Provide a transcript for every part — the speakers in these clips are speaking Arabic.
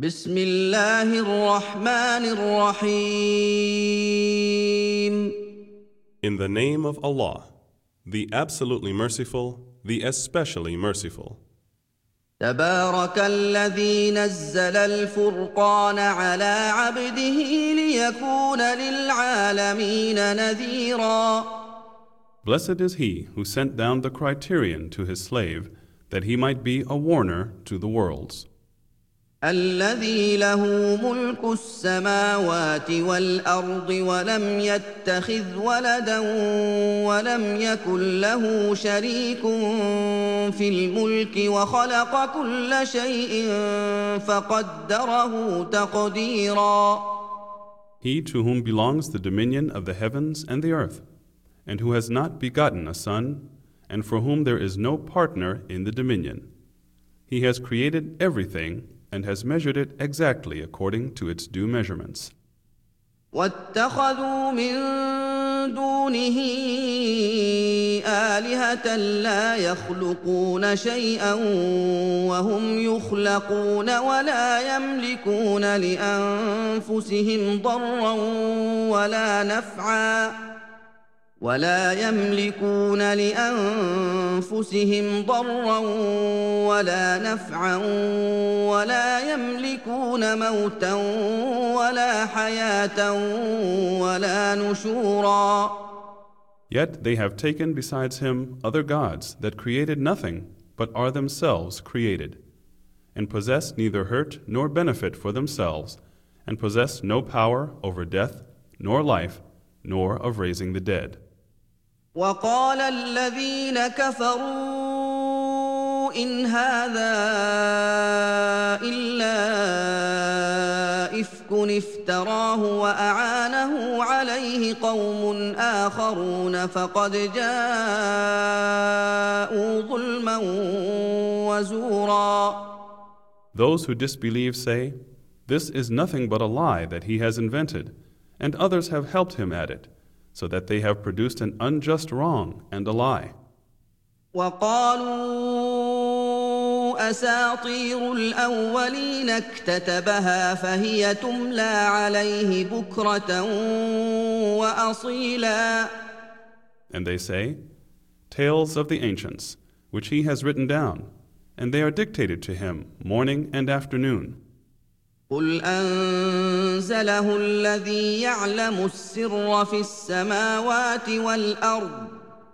بسم الله الرحمن الرحيم. In the name of Allah, the absolutely merciful, the especially merciful. تبارك الذي نزل الفرقان على عبده ليكون للعالمين نذيرا. Blessed is he who sent down the criterion to his slave, that he might be a warner to the worlds. الذي له ملك السماوات والأرض ولم يتخذ ولدا ولم يكن له شريك في الملك وخلق كل شيء فقدره تقديرا. He to whom belongs the dominion of the heavens and the earth, and who has not begotten a son, and for whom there is no partner in the dominion. He has created everything and has measured it exactly according to its due measurements. واتخذوا من دونه آلهة لا يخلقون شيئا وهم يخلقون ولا يملكون لأنفسهم ضرا ولا نفعا ولا يملكون موتا ولا حياة ولا نشورا. Yet they have taken besides him other gods that created nothing but are themselves created, and possess neither hurt nor benefit for themselves, and possess no power over death nor life, nor of raising the dead. وقال الذين كفروا إن هذا إلا إفك افتراه وأعانه عليه قوم آخرون فقد جاءوا ظلما وزورا. Those who disbelieve say, "This is nothing but a lie that he has invented, and others have helped him at it, so that they have produced an unjust wrong and a lie." وقالوا أساطير الأولين اكتتبها فهي تملى عليه بكرة وأصيلا. And they say, "Tales of the ancients, which he has written down, and they are dictated to him morning and afternoon." قل أنزله الذي يعلم السر في السماوات والأرض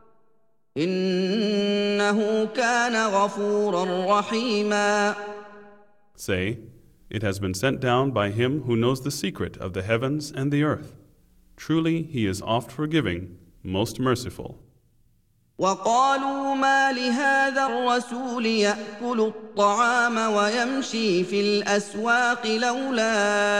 إنه كان غفورا رحيما. Say, "It has been sent down by him who knows the secret of the heavens and the earth. Truly he is oft forgiving, most merciful." وقالوا ما لهذا الرسول يأكل الطعام ويمشي في الأسواق لولا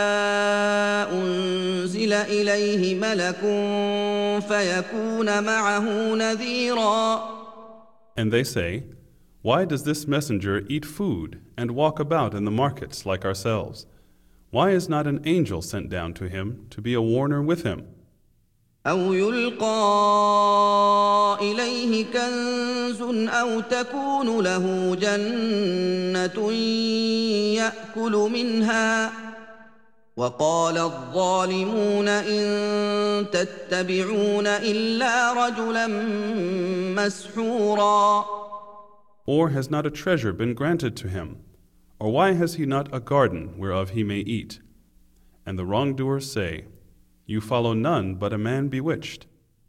أنزل إليه ملك فيكون معه نذيرا. And they say, "Why does this messenger eat food and walk about in the markets like ourselves? Why is not an angel sent down to him to be a warner with him?" أو يلقى إليه كنز أو تكون له جنة يأكل منها. وقال الظالمون إن تتبعون إلا رجلا مسحورا. Or has not a treasure been granted to him? Or why has he not a garden whereof he may eat? And the wrongdoers say, "You follow none but a man bewitched."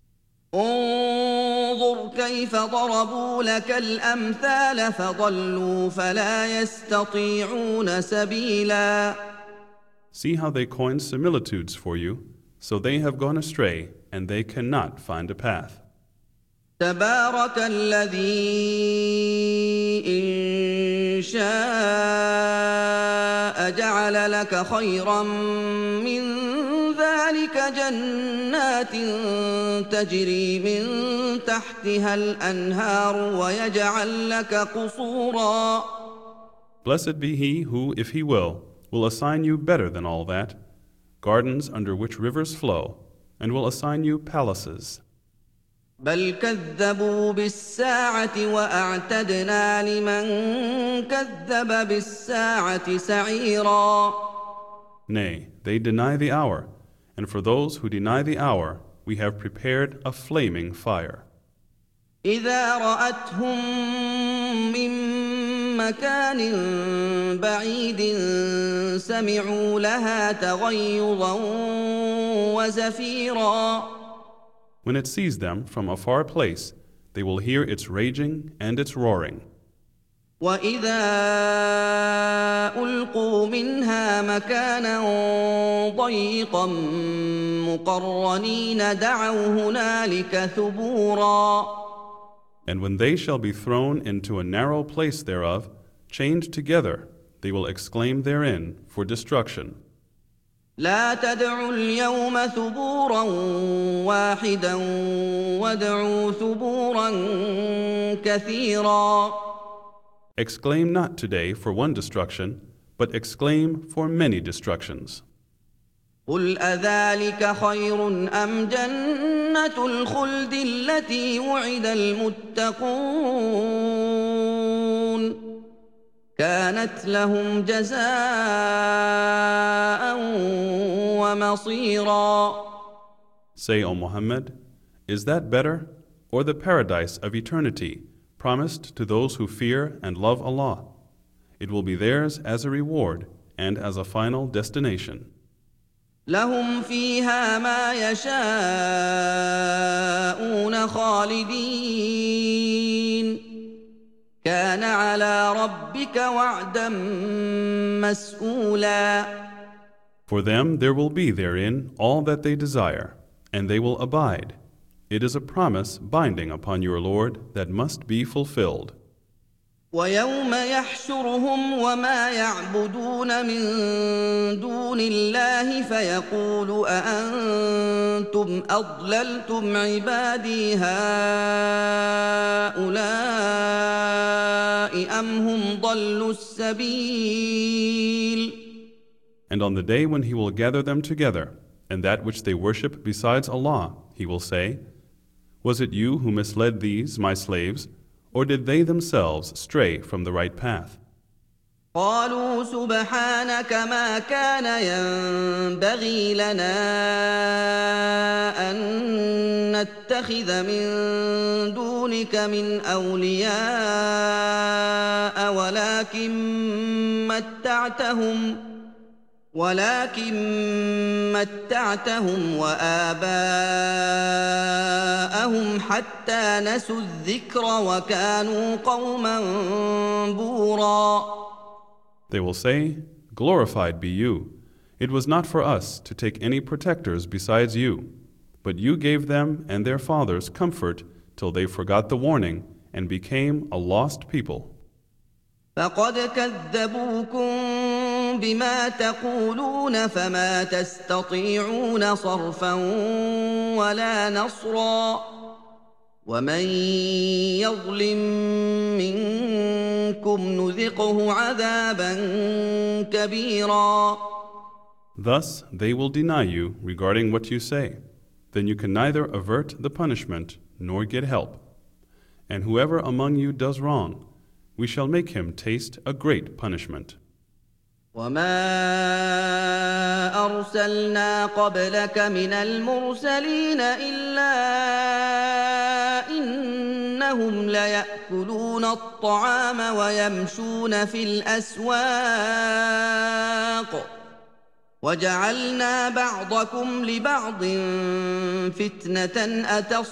انظر كيف ضربوا لك الأمثال فضلوا فلا يستطيعون سبيلا. See how they coin similitudes for you, so they have gone astray, and they cannot find a path. تبارك الذي إن شاء جعل لك خيرا من ذلك جنات تجري من تحتها الأنهار ويجعل لك قصورا. Blessed be he who, if he will assign you better than all that, gardens under which rivers flow, and will assign you palaces. بل كذبوا بالساعة وأعتدنا لمن كذب بالساعة سعيرا. Nay, they deny the hour, and for those who deny the hour, we have prepared a flaming fire. إذا رأتهم من مكان بعيد سمعوا لها تغيظا وزفيرا. When it sees them from a far place, they will hear its raging and its roaring. وإذا ألقوا منها مكانا ضيقا مقرنين دعوا هنالك ثبورا. And when they shall be thrown into a narrow place thereof, chained together, they will exclaim therein for destruction. لا تدعوا اليوم ثبورا واحدا وادعوا ثبورا كثيرا. Exclaim not today for one destruction, but exclaim for many destructions. قل أذلك خير أم جنة الخلد التي وعد المتقون كانت لهم جزاء ومصيرا. Say, O Muhammad, is that better, or the paradise of eternity promised to those who fear and love Allah? It will be theirs as a reward and as a final destination. لهم فيها ما يشاءون خالدين كان على ربك وعدا مسئولا. For them there will be therein all that they desire, and they will abide. It is a promise binding upon your Lord that must be fulfilled. ويوم يحشرهم وما يعبدون من دون الله فيقول أأنتم أضللتم عبادي هؤلاء أم هم ضلوا السبيل. And on the day when he will gather them together, and that which they worship besides Allah, he will say, Was it you who misled these, my slaves, or did they themselves stray from the right path? قالوا سبحانك ما كان ينبغي لنا أن نتخذ من دونك من أولياء ولكن متعتهم وآباءهم حتى نسوا الذكر وكانوا قوما بورا. They will say, Glorified be you. It was not for us to take any protectors besides you, but you gave them and their fathers comfort till they forgot the warning and became a lost people. فقد كذبوكم بما تقولون فما تستطيعون صرفا ولا نصرا ومن يظلم منكم نذقه عذابا كبيرا. Thus they will deny you regarding what you say. Then you can neither avert the punishment nor get help. And whoever among you does wrong, we shall make him taste a great punishment. وما أرسلنا قبلك من المرسلين إلا إنهم ليأكلون الطعام ويمشون في الأسواق وجعلنا بعضكم لبعض فتنة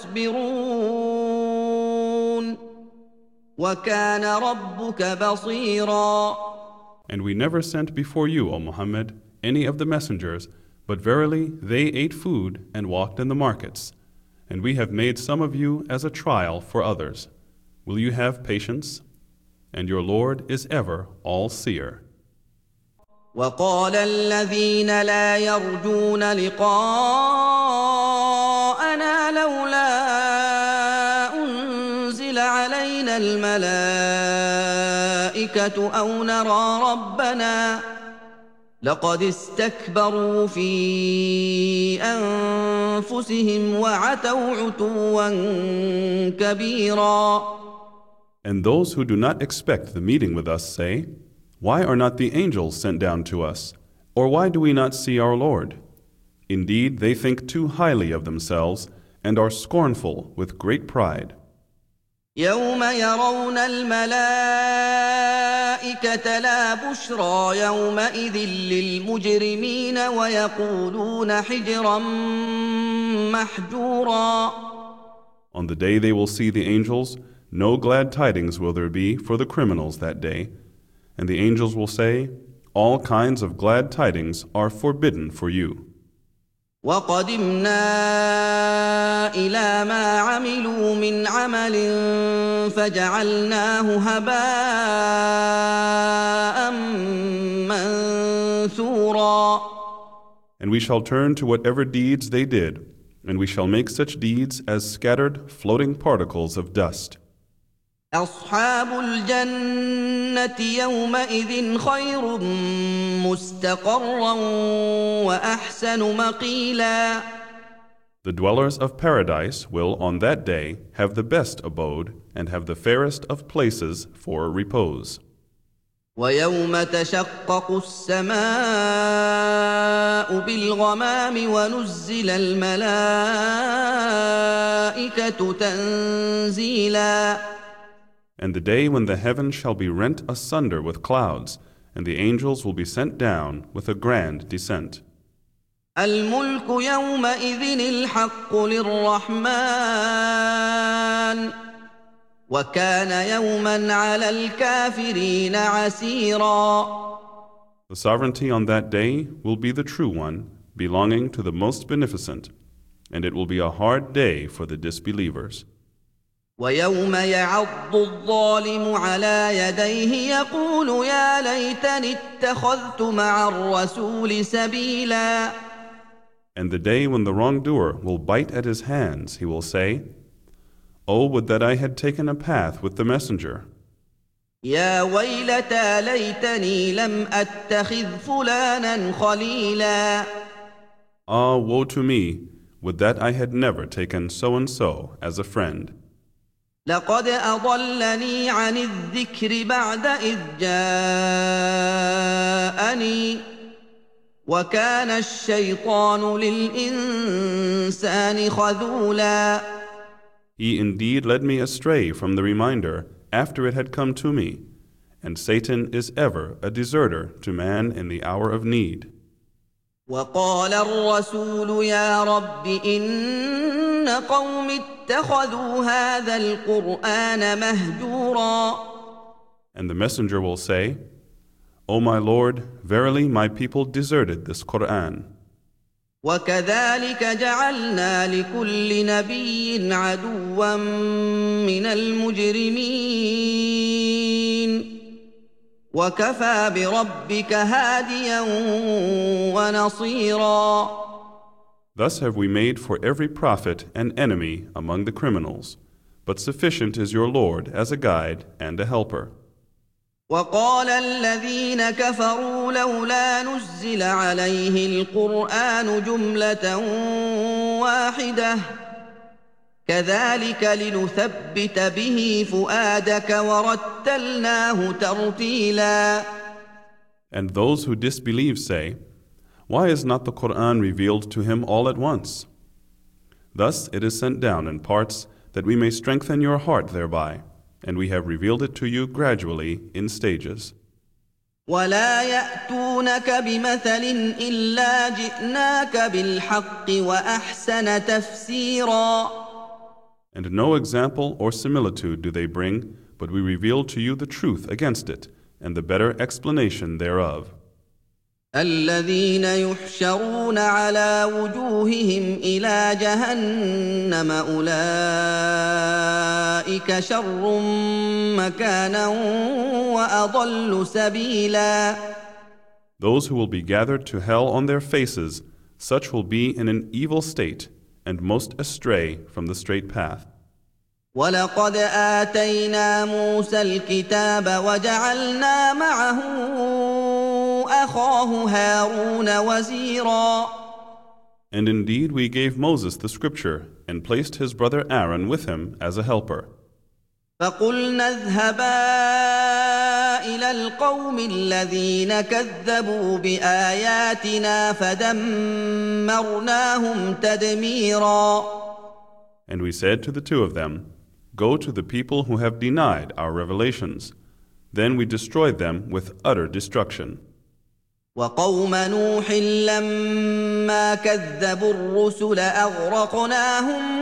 أتصبرون وكان ربك بصيرا. And we never sent before you, O Muhammad, any of the messengers, but verily they ate food and walked in the markets. And we have made some of you as a trial for others. Will you have patience? And your Lord is ever all-seer. وقال الذين لا يرجون لقاءنا لولا أنزل علينا الملائكة أو نرى ربنا لقد استكبروا في أنفسهم وعتوا عتوا كبيرا. And those who do not expect the meeting with us say, Why are not the angels sent down to us? Or why do we not see our Lord? Indeed, they think too highly of themselves and are scornful with great pride. يوم يرون الملائكة لا بشرى يومئذ للمجرمين ويقولون حجرا محجورا. On the day they will see the angels, no glad tidings will there be for the criminals that day. And the angels will say, All kinds of glad tidings are forbidden for you. وقدمنا إلى ما عملوا من عمل فجعلناه هباء منثورا. And we shall turn to whatever deeds they did, and we shall make such deeds as scattered, floating particles of dust. أصحاب الجنة يومئذ خير مستقرا وأحسن مقيلا. The dwellers of paradise will on that day have the best abode and have the fairest of places for repose. ويوم تشقق السماء بالغمام ونزل الملائكة تنزيلا. And the day when the heaven shall be rent asunder with clouds, and the angels will be sent down with a grand descent. الملك يومئذ الحق للرحمن وكان يوما على الكافرين عسيرا. The sovereignty on that day will be the true one, belonging to the most beneficent, and it will be a hard day for the disbelievers. ويوم يعض الظالم على يديه يقول يا ليتني اتخذت مع الرسول سبيلا. And the day when the wrongdoer will bite at his hands, he will say, Oh, would that I had taken a path with the messenger. يا ويلتى ليتني لم أتخذ فلانا خليلا. Ah, woe to me, would that I had never taken so-and-so as a friend. لقد أضلني عن الذكر بعد إذ جاءني وكان الشيطان للإنسان خذولا. He indeed led me astray from the reminder after it had come to me, and Satan is ever a deserter to man in the hour of need. وقال الرسول يا رب إن قوم اتخذوا هذا القرآن مهجورا. And the messenger will say, O my Lord, verily my people deserted this Qur'an. وكذلك جعلنا لكل نبي عدوا من المجرمين وكفى بربك هاديا ونصيرا. Thus have we made for every prophet an enemy among the criminals, but sufficient is your Lord as a guide and a helper. وقال الذين كفروا لولا نزل عليه القرآن جملة واحدة كذلك لنثبت به فؤادك ورتلناه ترتيلا. And those who disbelieve say, Why is not the Qur'an revealed to him all at once? Thus it is sent down in parts that we may strengthen your heart thereby, and we have revealed it to you gradually in stages. ولا يأتونك بمثل إلا جئناك بالحق وأحسن تفسيرا. And no example or similitude do they bring, but we reveal to you the truth against it, and the better explanation thereof. الذين يحشرون على وجوههم إلى جهنم أولئك شر مكانا وأضل سبيلا. Those who will be gathered to hell on their faces, such will be in an evil state, and most astray from the straight path. ولقد آتينا موسى الكتاب وجعلنا معه أخاه هارون وزيرا And indeed we gave Moses the scripture and placed his brother Aaron with him as a helper. فقلنا اذهبا إلى القوم الذين كذبوا بآياتنا فدمرناهم تدميرا And we said to the two of them, Go to the people who have denied our revelations. Then we destroyed them with utter destruction. وقوم نوح لما كذبوا الرسل أغرقناهم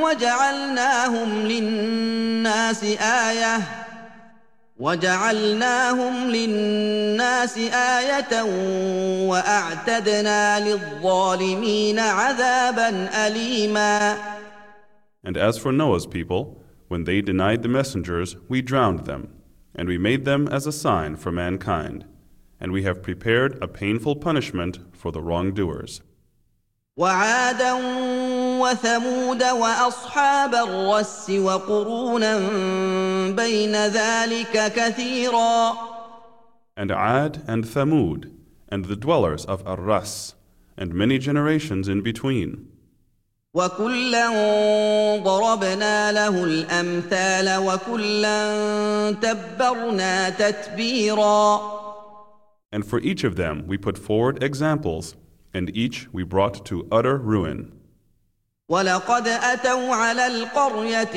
وجعلناهم للناس آية وأعتدنا للظالمين عذابا أليما. And as for Noah's people, when they denied the messengers, we drowned them, and we made them as a sign for mankind. And we have prepared a painful punishment for the wrongdoers. وعادا وثمود وأصحاب الرس وقرونا بين ذلك كثيرا. And Ad and Thamud, and the dwellers of Ar-Ras, and many generations in between. وكلا ضربنا له الأمثال وكلا تبرنا تتبيرا. And for each of them we put forward examples, and each we brought to utter ruin. وَلَقَدْ أَتَوْا عَلَى الْقَرْيَةِ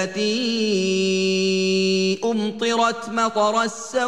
الَّتِي أُمْطِرَتْ مَطَرَ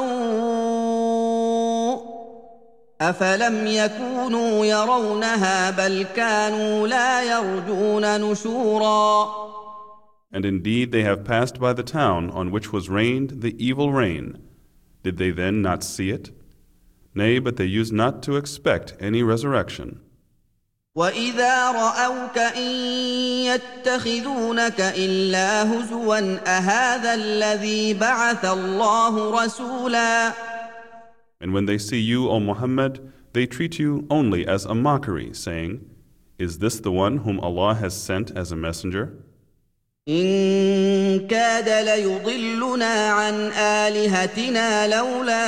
السَّوْءِ أَفَلَمْ يَكُونُوا يَرَوْنَهَا بَلْ كَانُوا لَا يَرْجُونَ نُشُورًا. And indeed they have passed by the town on which was rained the evil rain. Did they then not see it? Nay, but they used not to expect any resurrection. وَإِذَا رَأَوْكَ إِن يَتَّخِذُونَكَ إِلَّا هُزُوًا أَهَذَا الَّذِي بَعَثَ اللَّهُ رَسُولًا. And when they see you, O Muhammad, they treat you only as a mockery, saying, Is this the one whom Allah has sent as a messenger? إِن كَادَ لَيُضِلُّنَا عَنْ آلِهَتِنَا لَوْلَا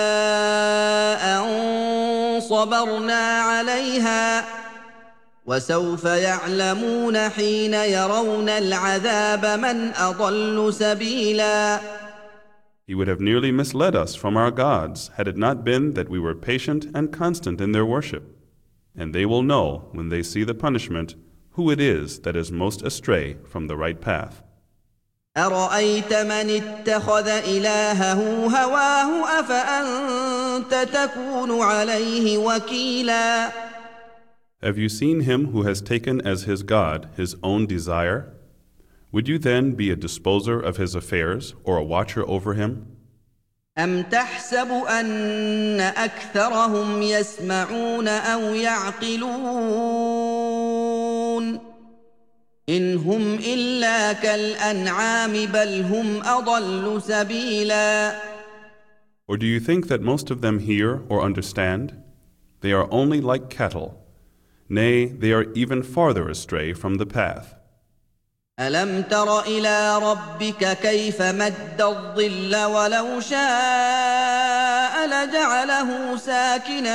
أَن صَبَرْنَا عَلَيْهَا وَسَوْفَ يَعْلَمُونَ حِينَ يَرَوْنَ الْعَذَابَ مَنْ أَضَلُّ سَبِيلًا. He would have nearly misled us from our gods had it not been that we were patient and constant in their worship. And they will know, when they see the punishment, who it is that is most astray from the right path. أَرَأَيْتَ مَنِ اتَّخَذَ إِلَٰهَهُ هَوَاهُ أَفَأَنتَ تَكُونُ عَلَيْهِ وَكِيلًا. Have you seen him who has taken as his God his own desire? Would you then be a disposer of his affairs or a watcher over him? أَمْ تَحْسَبُ أَنَّ أَكْثَرَهُمْ يَسْمَعُونَ أَوْ يَعْقِلُونَ إِنْ هُمْ إِلَّا كَالْأَنْعَامِ بَلْ هُمْ أَضَلُّ سَبِيلًا. Or do you think that most of them hear or understand? They are only like cattle. Nay, they are even farther astray from the path. أَلَمْ تَرَ إِلَىٰ رَبِّكَ كَيْفَ مَدَّ الظِّلَّ وَلَوْ شَاءَ لَجَعَلَهُ سَاكِنًا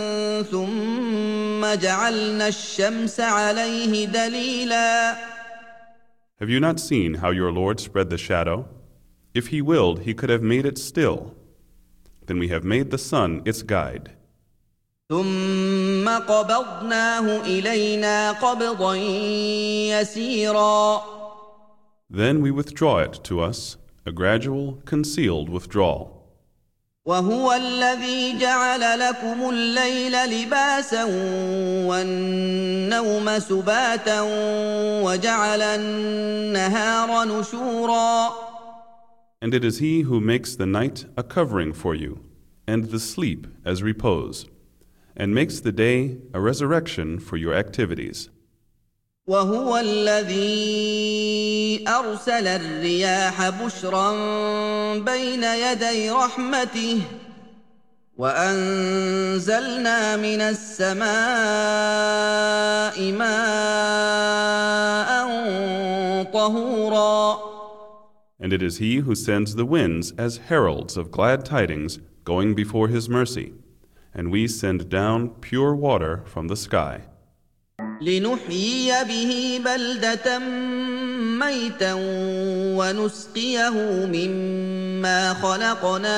ثُمَّ جَعَلْنَا الشَّمْسَ عَلَيْهِ دَلِيلًا. Have you not seen how your Lord spread the shadow? If He willed, He could have made it still. Then we have made the sun its guide. ثُمَّ قَبَضْنَاهُ إِلَيْنَا قَبْضًا يَسِيرًا. Then we withdraw it to us, a gradual, concealed withdrawal. وَهُوَ الَّذِي جَعَلَ لَكُمُ اللَّيْلَ لِبَاسًا وَالنَّوْمَ سُبَاتًا وَجَعَلَ النَّهَارَ نُشُورًا. And it is He who makes the night a covering for you, and the sleep as repose, and makes the day a resurrection for your activities. وهو الذي أرسل الرياح بشرا بين يدي رحمته وأنزلنا من السماء ماء طهورا. And it is He who sends the winds as heralds of glad tidings going before His mercy, and we send down pure water from the sky, لنحيي به بلدة ميتا ونسقيه مما خلقنا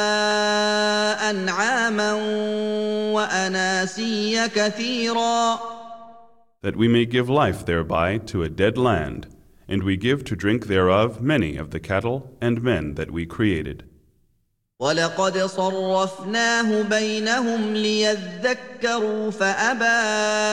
أنعاما وأناسيا كثيرا that we may give life thereby to a dead land, and we give to drink thereof many of the cattle and men that we created. ولقد صرفناه بينهم ليذكروا فأبى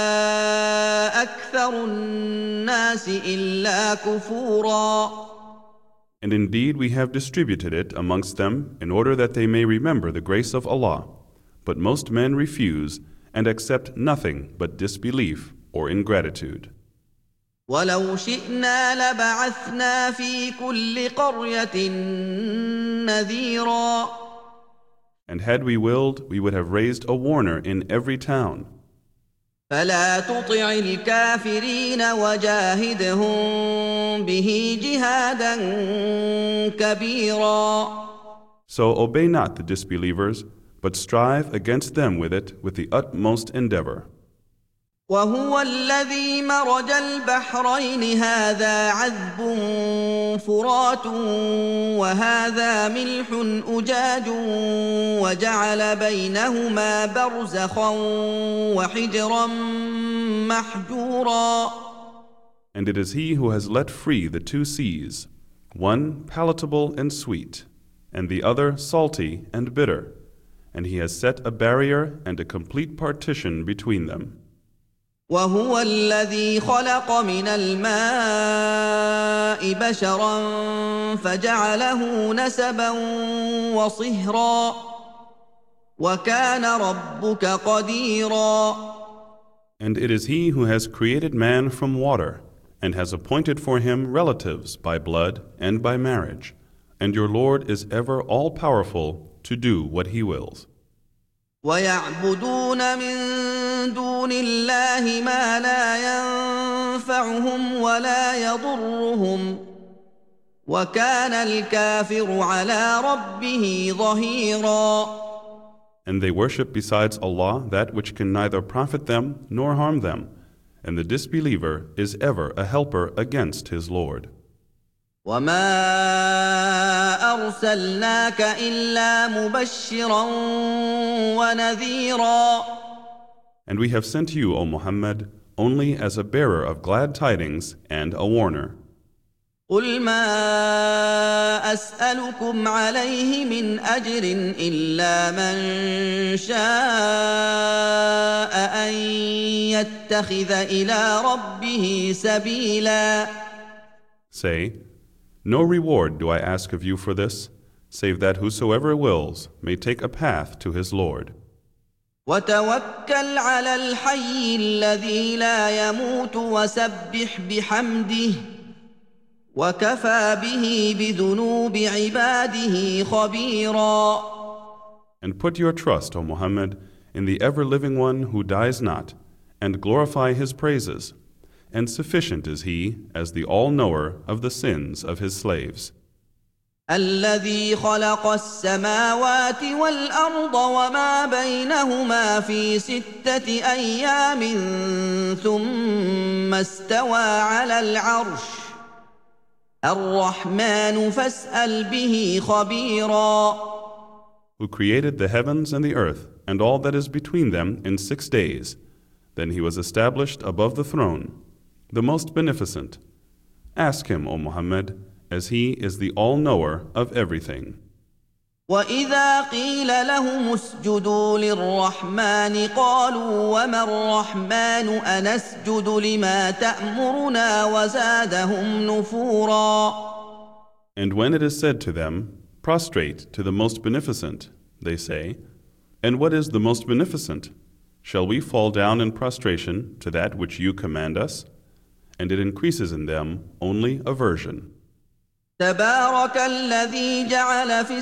أكثر الناس إلا كفورا. And indeed we have distributed it amongst them in order that they may remember the grace of Allah, but most men refuse and accept nothing but disbelief or ingratitude. ولو شئنا لبعثنا في كل قرية نذيرا. And had we willed, we would have raised a warner in every town. فلا تطع الكافرين وجاهدهم به جهادا كبيرا. So obey not the disbelievers, but strive against them with it with the utmost endeavor. وهو الذي مرج البحرين هذا عذب فرات وهذا ملح أجاج وجعل بينهما برزخا وحجرا محجورا. And it is he who has let free the two seas, one palatable and sweet, and the other salty and bitter, and he has set a barrier and a complete partition between them. وهو الذي خلق من الماء بشرا فجعله نسبا وصهرا وكان ربك قديرا. And it is he who has created man from water and has appointed for him relatives by blood and by marriage, and your Lord is ever all-powerful to do what he wills. ويعبدون من دون الله ما لا ينفعهم ولا يضرهم وكان الكافر على ربه ظهيرا. And they worship besides Allah that which can neither profit them nor harm them, and the disbeliever is ever a helper against his Lord. وما أرسلناك إلا مبشرا ونذيرا. And we have sent you, O Muhammad, only as a bearer of glad tidings and a warner. قل ما أسألكم عليه من أجر إلا من شاء أن يتخذ إلى ربه سبيلا. Say, no reward do I ask of you for this, save that whosoever wills may take a path to his Lord. وتوكل على الحي الذي لا يموت وسبح بحمده وكفى به بذنوب عباده خبيرا. And put your trust, O Muhammad, in the ever-living one who dies not, and glorify his praises, and sufficient is he as the all-knower of the sins of his slaves. الذي خلق السماوات والأرض وما بينهما في 6 أيام ثم استوى على العرش الرحمن فاسأل به خبيرا. Who created the heavens and the earth and all that is between them in 6 days. Then he was established above the throne, the most beneficent. Ask him, O Muhammad, as he is the all-knower of everything. وإذا قيل لهم اسجدوا للرحمن قالوا وما الرحمن أنسجد لما تأمرنا وزادهم نفورا. And when it is said to them, prostrate to the most beneficent, they say, and what is the most beneficent? Shall we fall down in prostration to that which you command us? And it increases in them only aversion. تبارك الذي جعل في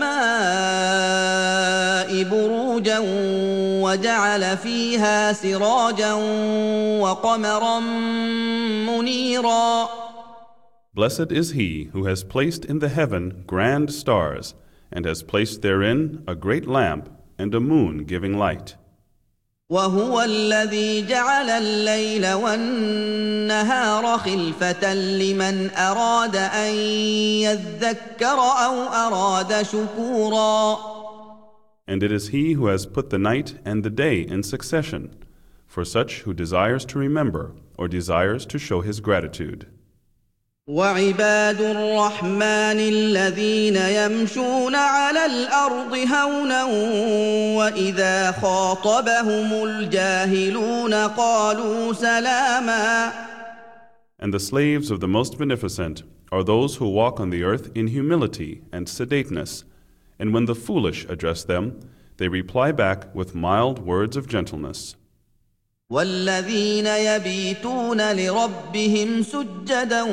السماء بروجا وجعل فيها سراجا وقمرا منيرا. Blessed is he who has placed in the heaven grand stars, and has placed therein a great lamp and a moon giving light. وهو الذي جعل الليل والنهار خلفة لمن أراد أن يذكر أو أراد شكورا. And it is He who has put the night and the day in succession, for such who desires to remember or desires to show his gratitude. وعباد الرحمن الذين يمشون على الأرض هونا وإذا خاطبهم الجاهلون قالوا سلاما. And the slaves of the Most Beneficent are those who walk on the earth in humility and sedateness, and when the foolish address them, they reply back with mild words of gentleness. والذين يبيتون لربهم سجدا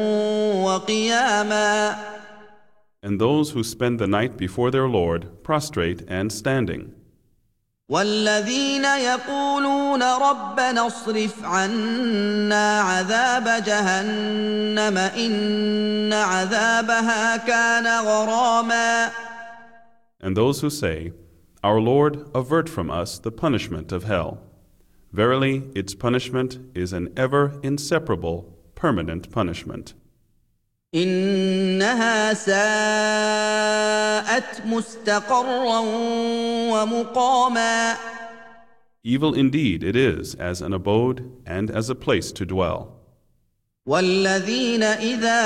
وقياما. And those who spend the night before their Lord prostrate and standing. والذين يقولون ربنا اصرف عنا عذاب جهنم إن عذابها كان غراما. And those who say, Our Lord, avert from us the punishment of hell. Verily, its punishment is an ever inseparable, permanent punishment. إنها ساءت مستقرا ومقاما. Evil indeed it is as an abode and as a place to dwell. والذين إذا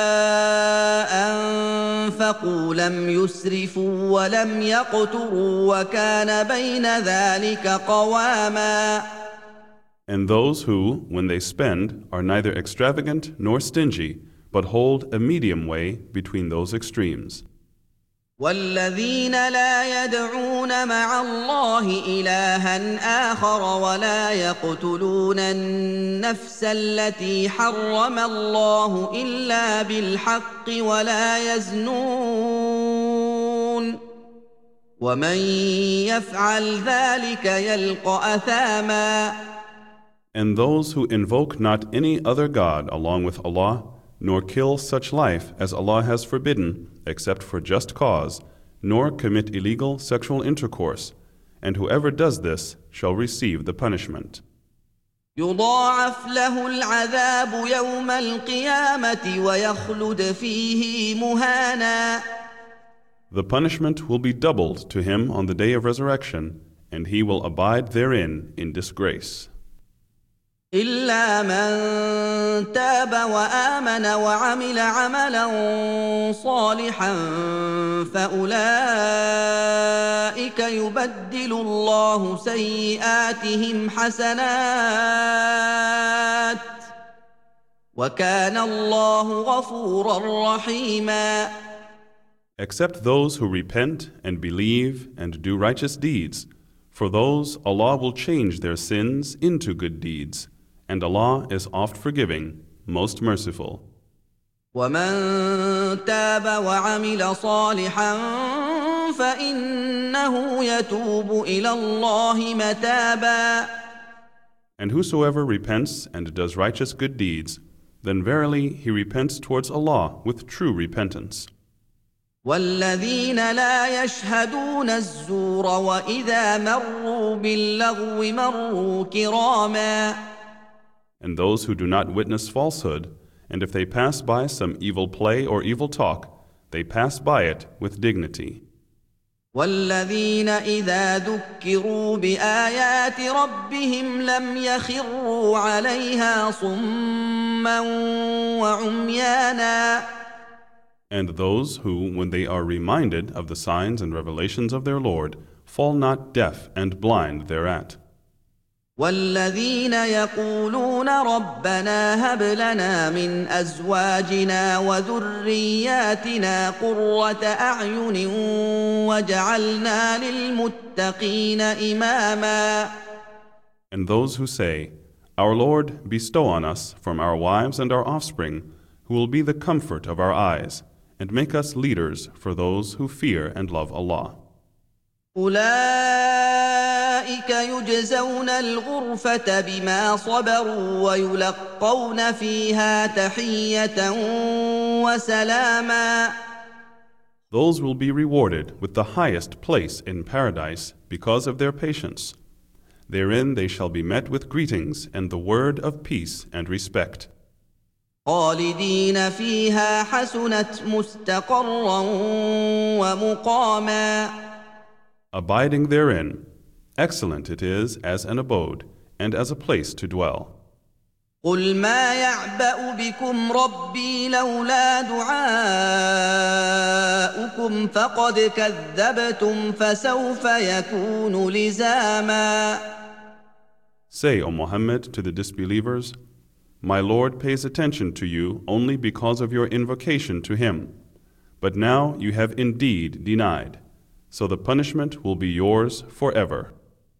أنفقوا لم يسرفوا ولم يقتروا وكان بين ذلك قواما. And those who, when they spend, are neither extravagant nor stingy, but hold a medium way between those extremes. والذين لا يدعون مع الله إلها آخر ولا يقتلون النفس التي حرم الله إلا بالحق ولا يزنون ومن يفعل ذلك يلقى أثاما. And those who invoke not any other God along with Allah, nor kill such life as Allah has forbidden, except for just cause, nor commit illegal sexual intercourse, and whoever does this shall receive the punishment. يضاعف له العذاب يوم القيامة ويخلد فيه مهانا. The punishment will be doubled to him on the day of resurrection, and he will abide therein in disgrace. إلا من تاب وآمن وعمل عملا صالحا فأولئك يبدل الله سيئاتهم حسنات وكان الله غفورا رحيما. Except those who repent and believe and do righteous deeds, for those Allah will change their sins into good deeds. And Allah is oft forgiving, most merciful. ومن تاب وعمل صالحا فإنه يتوب إلى الله متابا. And whosoever repents and does righteous good deeds, then verily he repents towards Allah with true repentance. والذين لا يشهدون الزور وإذا مروا باللغو مروا كراما. And those who do not witness falsehood, and if they pass by some evil play or evil talk, they pass by it with dignity. والذين إذا ذكروا بآيات ربهم لم يخروا عليها صما وعميانا. And those who, when they are reminded of the signs and revelations of their Lord, fall not deaf and blind thereat. والذين يقولون ربنا هب لنا من أزواجنا وذرياتنا قرة أعين وجعلنا للمتقين إماما. And those who say, Our Lord, bestow on us from our wives and our offspring, who will be the comfort of our eyes, and make us leaders for those who fear and love Allah. أولئك يجزون الغرفة بما صبروا ويلقون فيها تحية وسلاما Those will be rewarded with the highest place in paradise because of their patience. Therein they shall be met with greetings and the word of peace and respect. خالدين فيها حسنت مستقرا ومقاما. Abiding therein, excellent it is as an abode and as a place to dwell. قل ما يعبأ بكم ربي لولا دعاؤكم فقد كذبتم فسوف يكون لزاما. Say, O Muhammad, to the disbelievers, my Lord pays attention to you only because of your invocation to Him. But now you have indeed denied, so the punishment will be yours forever.